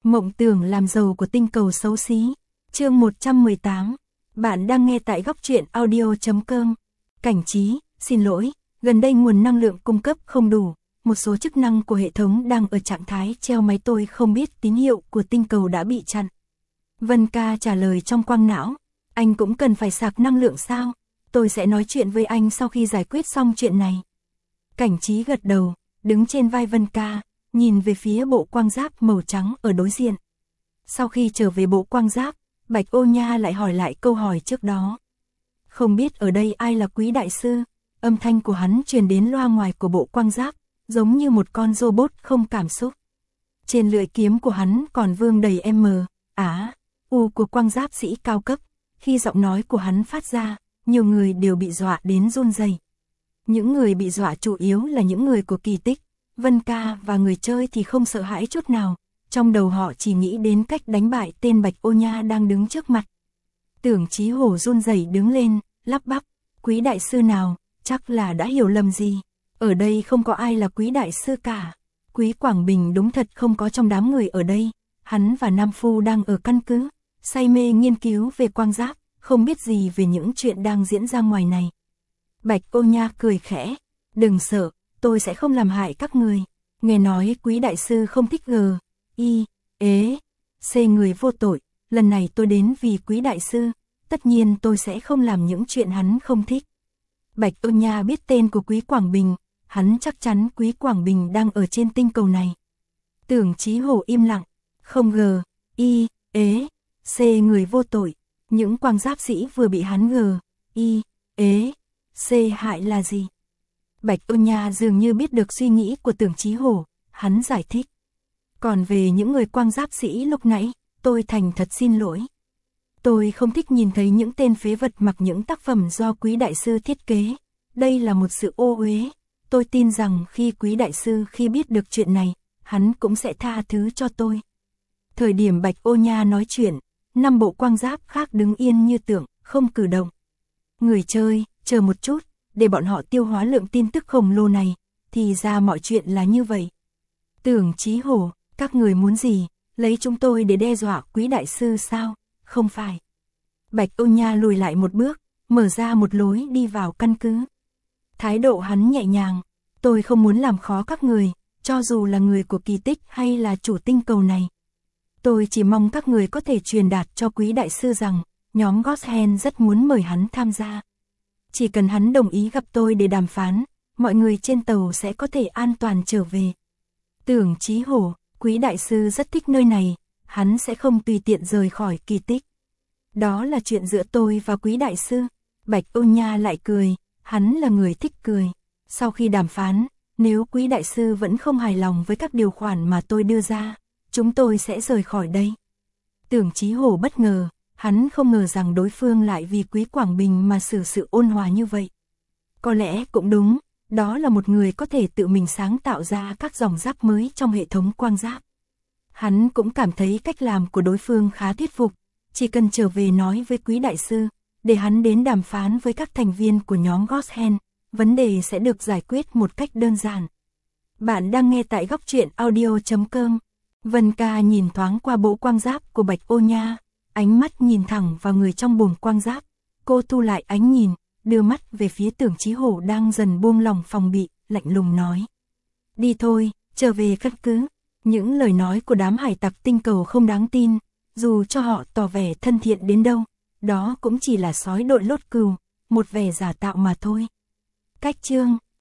Mộng tưởng làm giàu của tinh cầu xấu xí. Chương 118. Bạn đang nghe tại góc truyện audio.com. Cảnh trí, xin lỗi, gần đây nguồn năng lượng cung cấp không đủ, một số chức năng của hệ thống đang ở trạng thái treo máy, tôi không biết tín hiệu của tinh cầu đã bị chặn. Vân Ca trả lời trong quang não, anh cũng cần phải sạc năng lượng sao? Tôi sẽ nói chuyện với anh sau khi giải quyết xong chuyện này. Cảnh trí gật đầu, đứng trên vai Vân Ca, nhìn về phía bộ quang giáp màu trắng ở đối diện. Sau khi trở về bộ quang giáp, Bạch Ô Nha lại hỏi lại câu hỏi trước đó. Không biết ở đây ai là Quý đại sư? Âm thanh của hắn truyền đến loa ngoài của bộ quang giáp, giống như một con robot không cảm xúc. Trên lưỡi kiếm của hắn còn vương đầy U của quang giáp sĩ cao cấp. Khi giọng nói của hắn phát ra, nhiều người đều bị dọa đến run rẩy. Những người bị dọa chủ yếu là những người của kỳ tích. Vân Ca và người chơi thì không sợ hãi chút nào, trong đầu họ chỉ nghĩ đến cách đánh bại tên Bạch Ô Nha đang đứng trước mặt. Tưởng Chí Hổ run rẩy đứng lên, lắp bắp, Quý đại sư nào, chắc là đã hiểu lầm gì. Ở đây không có ai là Quý đại sư cả. Quý Quảng Bình đúng thật không có trong đám người ở đây. Hắn và Nam Phu đang ở căn cứ, say mê nghiên cứu về quang giáp, không biết gì về những chuyện đang diễn ra ngoài này. Bạch Ô Nha cười khẽ, đừng sợ, tôi sẽ không làm hại các người. Nghe nói Quý đại sư không thích người vô tội, lần này tôi đến vì Quý đại sư, tất nhiên tôi sẽ không làm những chuyện hắn không thích. Bạch Ô Nha biết tên của Quý Quảng Bình, hắn chắc chắn Quý Quảng Bình đang ở trên tinh cầu này. Tưởng Chí Hổ im lặng, không người vô tội, những quang giáp sĩ vừa bị hắn hại là gì? Bạch Ô Nha dường như biết được suy nghĩ của Tưởng Chí Hổ, hắn giải thích. Còn về những người quang giáp sĩ lúc nãy, tôi thành thật xin lỗi. Tôi không thích nhìn thấy những tên phế vật mặc những tác phẩm do Quý đại sư thiết kế. Đây là một sự ô uế. Tôi tin rằng khi Quý đại sư khi biết được chuyện này, hắn cũng sẽ tha thứ cho tôi. Thời điểm Bạch Ô Nha nói chuyện, 5 bộ quang giáp khác đứng yên như tượng, không cử động. Người chơi, chờ một chút, để bọn họ tiêu hóa lượng tin tức khổng lồ này, thì ra mọi chuyện là như vậy. Tưởng Chí Hổ, các người muốn gì, lấy chúng tôi để đe dọa Quý đại sư sao? Không phải. Bạch Ô Nha lùi lại một bước, mở ra một lối đi vào căn cứ. Thái độ hắn nhẹ nhàng, tôi không muốn làm khó các người, cho dù là người của kỳ tích hay là chủ tinh cầu này. Tôi chỉ mong các người có thể truyền đạt cho Quý đại sư rằng, nhóm Godsend rất muốn mời hắn tham gia. Chỉ cần hắn đồng ý gặp tôi để đàm phán, mọi người trên tàu sẽ có thể an toàn trở về. Tưởng Chí Hổ, Quý đại sư rất thích nơi này, hắn sẽ không tùy tiện rời khỏi kỳ tích. Đó là chuyện giữa tôi và Quý đại sư. Bạch Ô Nha lại cười, hắn là người thích cười. Sau khi đàm phán, nếu Quý đại sư vẫn không hài lòng với các điều khoản mà tôi đưa ra, chúng tôi sẽ rời khỏi đây. Tưởng Chí Hổ bất ngờ, hắn không ngờ rằng đối phương lại vì Quý Quảng Bình mà xử sự ôn hòa như vậy. Có lẽ cũng đúng, đó là một người có thể tự mình sáng tạo ra các dòng giáp mới trong hệ thống quang giáp. Hắn cũng cảm thấy cách làm của đối phương khá thuyết phục, chỉ cần trở về nói với Quý đại sư, để hắn đến đàm phán với các thành viên của nhóm Godsend, vấn đề sẽ được giải quyết một cách đơn giản. Bạn đang nghe tại góc truyện audio.com. Vân Ca nhìn thoáng qua bộ quang giáp của Bạch Ô Nha, ánh mắt nhìn thẳng vào người trong buồng quang giáp. Cô thu lại ánh nhìn, đưa mắt về phía Tưởng Chí Hổ đang dần buông lòng phòng bị, lạnh lùng nói. Đi thôi, trở về căn cứ. Những lời nói của đám hải tặc tinh cầu không đáng tin, dù cho họ tỏ vẻ thân thiện đến đâu, đó cũng chỉ là sói đội lốt cừu, một vẻ giả tạo mà thôi. Cách chương